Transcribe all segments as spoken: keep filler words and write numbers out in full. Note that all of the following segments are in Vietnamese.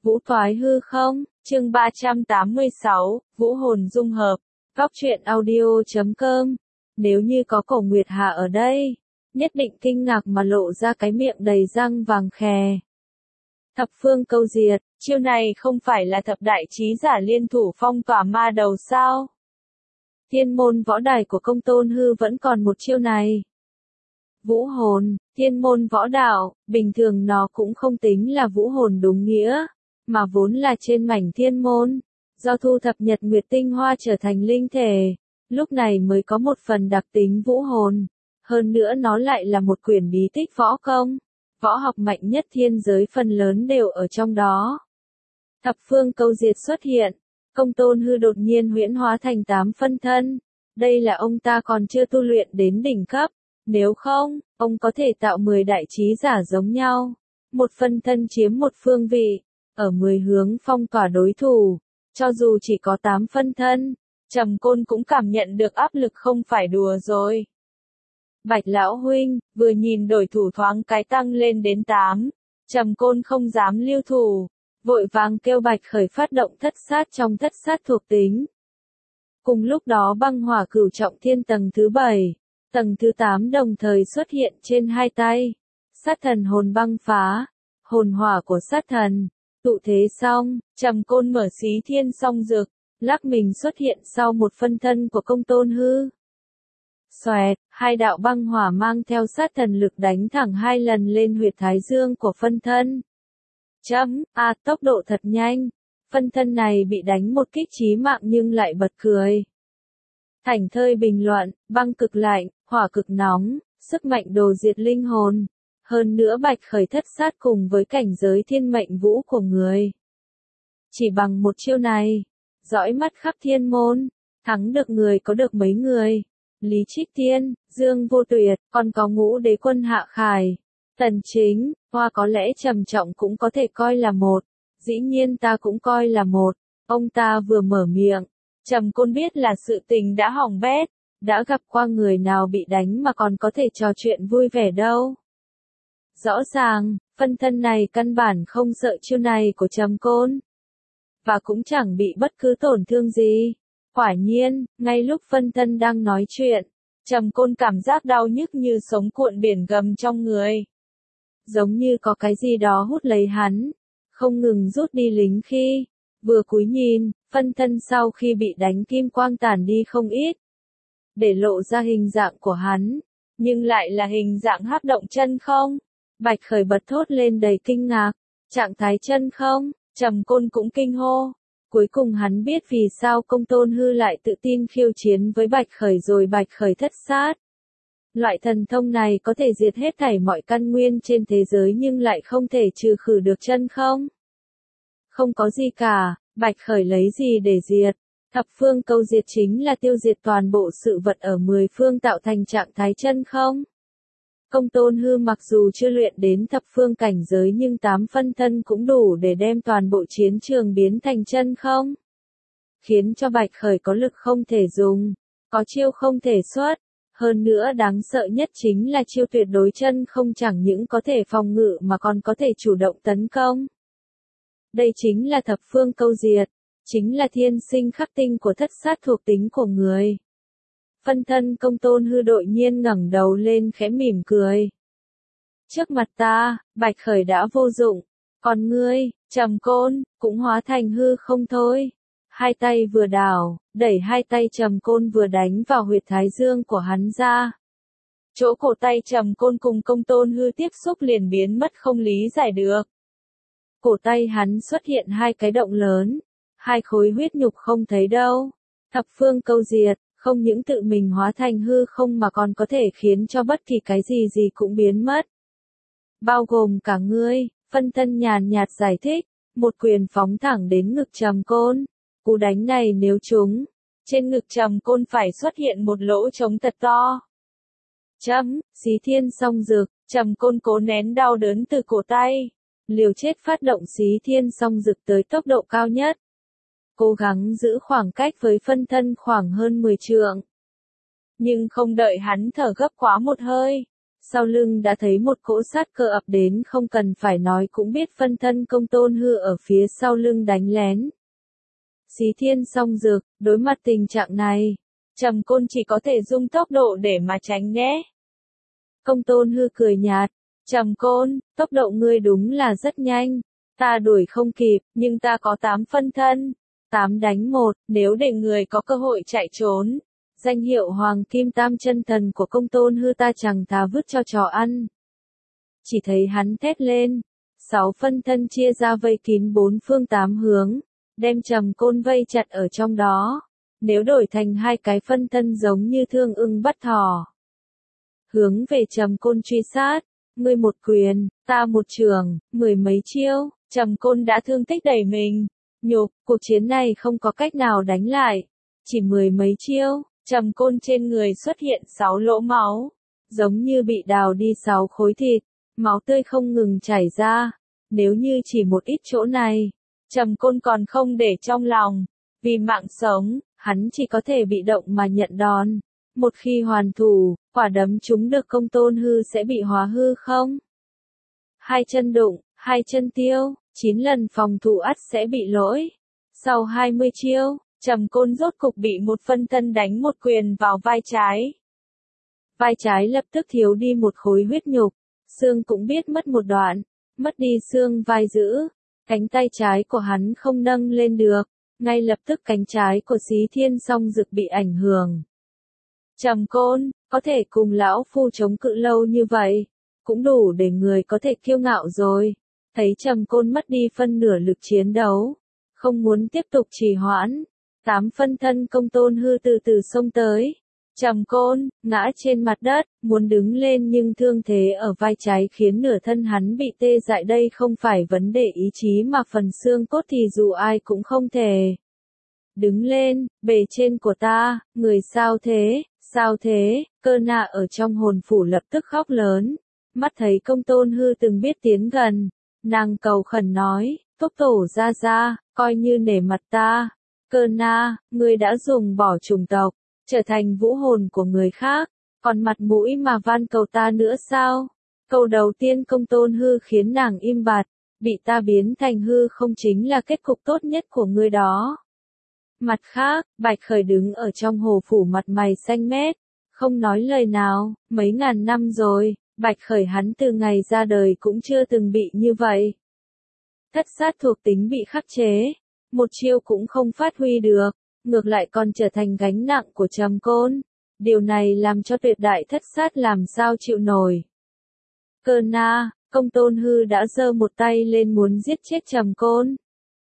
Vũ thoái hư không, chương ba trăm tám mươi sáu, Vũ hồn dung hợp, góc truyện audio chấm com. Nếu như có Cổ Nguyệt Hà ở đây, nhất định kinh ngạc mà lộ ra cái miệng đầy răng vàng khè. Thập phương câu diệt, chiêu này không phải là thập đại chí giả liên thủ phong tỏa ma đầu sao? Thiên môn võ đài của Công Tôn Hư vẫn còn một chiêu này. Vũ hồn, thiên môn võ đạo, bình thường nó cũng không tính là vũ hồn đúng nghĩa, mà vốn là trên mảnh thiên môn, do thu thập nhật nguyệt tinh hoa trở thành linh thể, lúc này mới có một phần đặc tính vũ hồn, hơn nữa nó lại là một quyển bí tích võ công, võ học mạnh nhất thiên giới phần lớn đều ở trong đó. Thập phương câu diệt xuất hiện, Công Tôn Hư đột nhiên huyễn hóa thành tám phân thân, đây là ông ta còn chưa tu luyện đến đỉnh cấp. Nếu không, ông có thể tạo mười đại chí giả giống nhau. Một phân thân chiếm một phương vị, ở mười hướng phong tỏa đối thủ. Cho dù chỉ có tám phân thân, Trầm Côn cũng cảm nhận được áp lực không phải đùa rồi. Bạch lão huynh, vừa nhìn đổi thủ thoáng cái tăng lên đến tám. Trầm Côn không dám lưu thủ, vội vàng kêu Bạch Khởi phát động thất sát trong thất sát thuộc tính. Cùng lúc đó băng hỏa cửu trọng thiên tầng thứ bảy. Tầng thứ tám đồng thời xuất hiện trên hai tay. Sát thần hồn băng phá. Hồn hỏa của sát thần. Tụ thế xong, Trầm Côn mở xí thiên song dược. Lắc mình xuất hiện sau một phân thân của Công Tôn Hư. Xoẹt, hai đạo băng hỏa mang theo sát thần lực đánh thẳng hai lần lên huyệt thái dương của phân thân. Chấm, a à, tốc độ thật nhanh. Phân thân này bị đánh một kích chí mạng nhưng lại bật cười. Thành thơi bình luận, băng cực lạnh, hỏa cực nóng, sức mạnh đồ diệt linh hồn. Hơn nữa Bạch Khởi thất sát cùng với cảnh giới thiên mệnh vũ của người. Chỉ bằng một chiêu này, dõi mắt khắp thiên môn, thắng được người có được mấy người. Lý Trích Tiên, Dương Vô Tuyệt, còn có Ngũ Đế Quân Hạ Khải, Tần Chính, Hoa có lẽ trầm trọng cũng có thể coi là một. Dĩ nhiên ta cũng coi là một. Ông ta vừa mở miệng. Trầm Côn biết là sự tình đã hỏng bét, đã gặp qua người nào bị đánh mà còn có thể trò chuyện vui vẻ đâu. Rõ ràng, phân thân này căn bản không sợ chiêu này của Trầm Côn. Và cũng chẳng bị bất cứ tổn thương gì. Quả nhiên, ngay lúc phân thân đang nói chuyện, Trầm Côn cảm giác đau nhức như sống cuộn biển gầm trong người. Giống như có cái gì đó hút lấy hắn, không ngừng rút đi lính khi. Vừa cúi nhìn, phân thân sau khi bị đánh kim quang tàn đi không ít. Để lộ ra hình dạng của hắn, nhưng lại là hình dạng hắc động chân không. Bạch Khởi bật thốt lên đầy kinh ngạc. Trạng thái chân không, Trầm Côn cũng kinh hô. Cuối cùng hắn biết vì sao Công Tôn Hư lại tự tin khiêu chiến với Bạch Khởi rồi Bạch Khởi thất sát. Loại thần thông này có thể diệt hết thảy mọi căn nguyên trên thế giới nhưng lại không thể trừ khử được chân không. Không có gì cả, Bạch Khởi lấy gì để diệt? Thập phương câu diệt chính là tiêu diệt toàn bộ sự vật ở mười phương tạo thành trạng thái chân không? Công Tôn Hư mặc dù chưa luyện đến thập phương cảnh giới nhưng tám phân thân cũng đủ để đem toàn bộ chiến trường biến thành chân không? Khiến cho Bạch Khởi có lực không thể dùng, có chiêu không thể xuất. Hơn nữa đáng sợ nhất chính là chiêu tuyệt đối chân không chẳng những có thể phòng ngự mà còn có thể chủ động tấn công. Đây chính là thập phương câu diệt, chính là thiên sinh khắc tinh của thất sát thuộc tính của người. Phân thân Công Tôn Hư đột nhiên ngẩng đầu lên khẽ mỉm cười. Trước mặt ta, Bạch Khởi đã vô dụng, còn ngươi, Trầm Côn, cũng hóa thành hư không thôi. Hai tay vừa đảo, đẩy hai tay Trầm Côn vừa đánh vào huyệt thái dương của hắn ra. Chỗ cổ tay Trầm Côn cùng Công Tôn Hư tiếp xúc liền biến mất không lý giải được. Cổ tay hắn xuất hiện hai cái động lớn, hai khối huyết nhục không thấy đâu. Thập phương câu diệt, không những tự mình hóa thành hư không mà còn có thể khiến cho bất kỳ cái gì gì cũng biến mất. Bao gồm cả ngươi, phân thân nhàn nhạt giải thích, một quyền phóng thẳng đến ngực Trầm Côn. Cú đánh này nếu trúng, trên ngực Trầm Côn phải xuất hiện một lỗ trống thật to. Chấm, xí thiên song dược, Trầm Côn cố nén đau đớn từ cổ tay. Liều chết phát động xí thiên song dực tới tốc độ cao nhất. Cố gắng giữ khoảng cách với phân thân khoảng hơn mười trượng. Nhưng không đợi hắn thở gấp quá một hơi. sau lưng đã thấy một cỗ sát cơ ập đến, không cần phải nói cũng biết phân thân Công Tôn Hư ở phía sau lưng đánh lén. Xí Thiên Song Dược, đối mặt tình trạng này, Trầm Côn chỉ có thể dùng tốc độ để mà tránh né. Công Tôn Hư cười nhạt, Trầm Côn, tốc độ ngươi đúng là rất nhanh, ta đuổi không kịp, nhưng ta có tám phân thân, tám đánh một, nếu để người có cơ hội chạy trốn, danh hiệu Hoàng Kim Tam Chân Thần của Công Tôn Hư ta chẳng thà vứt cho chó ăn. Chỉ thấy hắn thét lên, sáu phân thân chia ra vây kín bốn phương tám hướng, đem Trầm Côn vây chặt ở trong đó, nếu đổi thành hai cái phân thân giống như thương ưng bắt thỏ. Hướng về Trầm Côn truy sát, ngươi một quyền, ta một trường, mười mấy chiêu, Trầm Côn đã thương tích đầy mình, nhục, cuộc chiến này không có cách nào đánh lại, chỉ mười mấy chiêu, Trầm Côn trên người xuất hiện sáu lỗ máu, giống như bị đào đi sáu khối thịt, máu tươi không ngừng chảy ra, nếu như chỉ một ít chỗ này, Trầm Côn còn không để trong lòng, vì mạng sống, hắn chỉ có thể bị động mà nhận đòn. Một khi hoàn thủ, quả đấm chúng được Công Tôn Hư sẽ bị hóa hư không? Hai chân đụng, hai chân tiêu, chín lần phòng thủ ắt sẽ bị lỗi. Sau hai mươi chiêu, Trầm Côn rốt cục bị một phân thân đánh một quyền vào vai trái. Vai trái lập tức thiếu đi một khối huyết nhục, xương cũng biết mất một đoạn, mất đi xương vai giữ, cánh tay trái của hắn không nâng lên được, ngay lập tức cánh trái của Xí Thiên Song Dực bị ảnh hưởng. Trầm Côn, có thể cùng lão phu chống cự lâu như vậy, cũng đủ để người có thể kiêu ngạo rồi. Thấy Trầm Côn mất đi phân nửa lực chiến đấu, không muốn tiếp tục trì hoãn, tám phân thân Công Tôn Hư từ từ xông tới. Trầm Côn, ngã trên mặt đất, muốn đứng lên nhưng thương thế ở vai trái khiến nửa thân hắn bị tê dại, đây không phải vấn đề ý chí mà phần xương cốt thì dù ai cũng không thể. Đứng lên, bề trên của ta, người sao thế, sao thế, Cơ Na ở trong hồn phủ lập tức khóc lớn, mắt thấy Công Tôn Hư từng biết tiến gần, nàng cầu khẩn nói, Túc Tổ ra ra, coi như nể mặt ta, Cơ Na, ngươi đã dùng bỏ chủng tộc, trở thành vũ hồn của người khác, còn mặt mũi mà van cầu ta nữa sao? Câu đầu tiên Công Tôn Hư khiến nàng im bặt, bị ta biến thành hư không chính là kết cục tốt nhất của ngươi đó. Mặt khác, Bạch Khởi đứng ở trong hồ phủ mặt mày xanh mét, không nói lời nào, mấy ngàn năm rồi, Bạch Khởi hắn từ ngày ra đời cũng chưa từng bị như vậy. Thất sát thuộc tính bị khắc chế, một chiêu cũng không phát huy được, ngược lại còn trở thành gánh nặng của Trầm Côn. Điều này làm cho tuyệt đại thất sát làm sao chịu nổi. Cơ Na, Công Tôn Hư đã giơ một tay lên muốn giết chết Trầm Côn.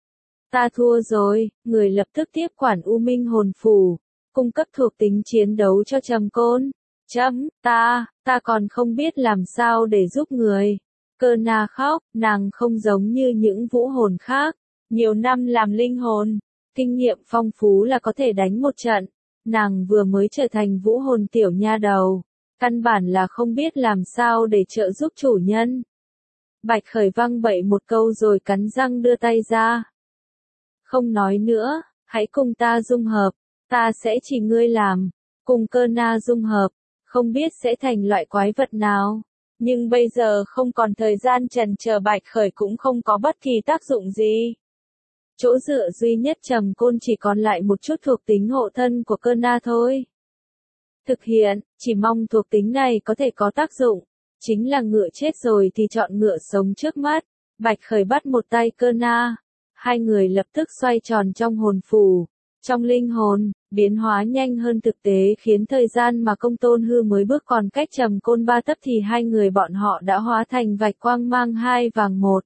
Ta thua rồi, người lập tức tiếp quản U Minh hồn phủ, cung cấp thuộc tính chiến đấu cho Trầm Côn. Chấm, ta, ta còn không biết làm sao để giúp người. Cơ Na khóc, nàng không giống như những vũ hồn khác, nhiều năm làm linh hồn, kinh nghiệm phong phú là có thể đánh một trận. Nàng vừa mới trở thành vũ hồn tiểu nha đầu, căn bản là không biết làm sao để trợ giúp chủ nhân. Bạch Khởi văng bậy một câu rồi cắn răng đưa tay ra. Không nói nữa, hãy cùng ta dung hợp, ta sẽ chỉ ngươi làm, cùng Cơ Na dung hợp, không biết sẽ thành loại quái vật nào. Nhưng bây giờ không còn thời gian chần chờ, Bạch Khởi cũng không có bất kỳ tác dụng gì. Chỗ dựa duy nhất Trầm Côn chỉ còn lại một chút thuộc tính hộ thân của Cơ Na thôi. Thực hiện, chỉ mong thuộc tính này có thể có tác dụng. Chính là ngựa chết rồi thì chọn ngựa sống trước mắt. Bạch Khởi bắt một tay Cơ Na. Hai người lập tức xoay tròn trong hồn phù. Trong linh hồn, biến hóa nhanh hơn thực tế khiến thời gian mà Công Tôn Hư mới bước còn cách Trầm Côn ba tấc thì hai người bọn họ đã hóa thành vạch quang mang hai vàng một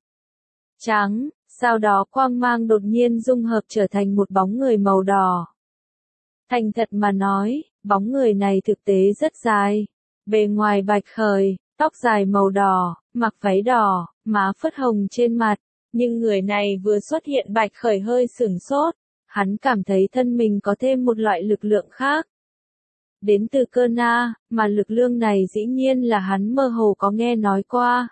trắng. Sau đó quang mang đột nhiên dung hợp trở thành một bóng người màu đỏ. Thành thật mà nói, bóng người này thực tế rất dài. Bề ngoài Bạch Khởi, tóc dài màu đỏ, mặc váy đỏ, má phớt hồng trên mặt. Nhưng người này vừa xuất hiện Bạch Khởi hơi sửng sốt. Hắn cảm thấy thân mình có thêm một loại lực lượng khác. Đến từ Cơ Na, mà lực lượng này dĩ nhiên là hắn mơ hồ có nghe nói qua.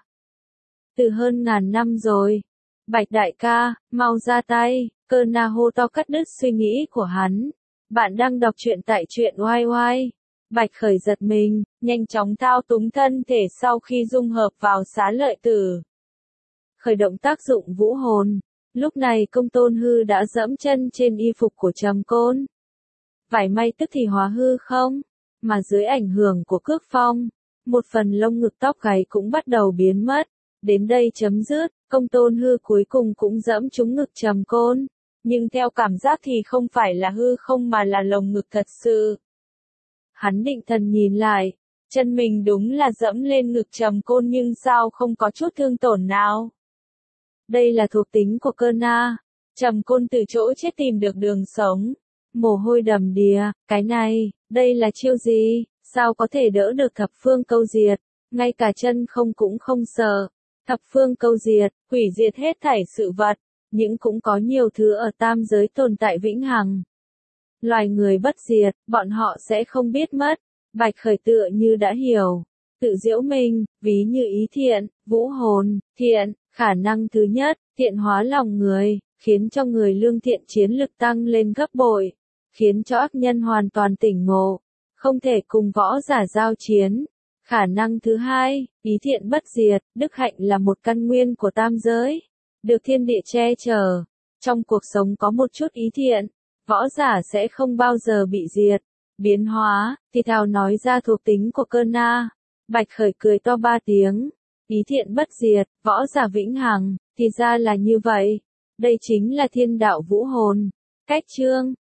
Từ hơn ngàn năm rồi. Bạch đại ca, mau ra tay, Cơ Na hô to cắt đứt suy nghĩ của hắn. Bạn đang đọc truyện tại truyện oai oai. Bạch Khởi giật mình, nhanh chóng thao túng thân thể sau khi dung hợp vào xá lợi tử. Khởi động tác dụng vũ hồn. Lúc này Công Tôn Hư đã dẫm chân trên y phục của Trầm Côn. Vải may tức thì hóa hư không, mà dưới ảnh hưởng của cước phong, một phần lông ngực tóc gáy cũng bắt đầu biến mất. Đến đây chấm dứt, Công Tôn Hư cuối cùng cũng dẫm trúng ngực Trầm Côn, nhưng theo cảm giác thì không phải là hư không mà là lồng ngực thật sự. Hắn định thần nhìn lại, chân mình đúng là dẫm lên ngực Trầm Côn nhưng sao không có chút thương tổn nào. Đây là thuộc tính của cơ na. Trầm Côn từ chỗ chết tìm được đường sống. Mồ hôi đầm đìa, cái này, đây là chiêu gì, sao có thể đỡ được thập phương câu diệt, ngay cả chân không cũng không sợ. Thập phương câu diệt, hủy diệt hết thảy sự vật, nhưng cũng có nhiều thứ ở tam giới tồn tại vĩnh hằng. Loài người bất diệt, bọn họ sẽ không biết mất. Bạch Khởi tựa như đã hiểu. Tự giễu mình, ví như ý thiện, vũ hồn, thiện, khả năng thứ nhất, thiện hóa lòng người, khiến cho người lương thiện chiến lực tăng lên gấp bội, khiến cho ác nhân hoàn toàn tỉnh ngộ, không thể cùng võ giả giao chiến. Khả năng thứ hai, ý thiện bất diệt, đức hạnh là một căn nguyên của tam giới, được thiên địa che chở. Trong cuộc sống có một chút ý thiện, võ giả sẽ không bao giờ bị diệt, biến hóa, thì thào nói ra thuộc tính của cơ na. Bạch Khởi cười to ba tiếng, ý thiện bất diệt, võ giả vĩnh hằng, thì ra là như vậy. Đây chính là thiên đạo vũ hồn. Cách chương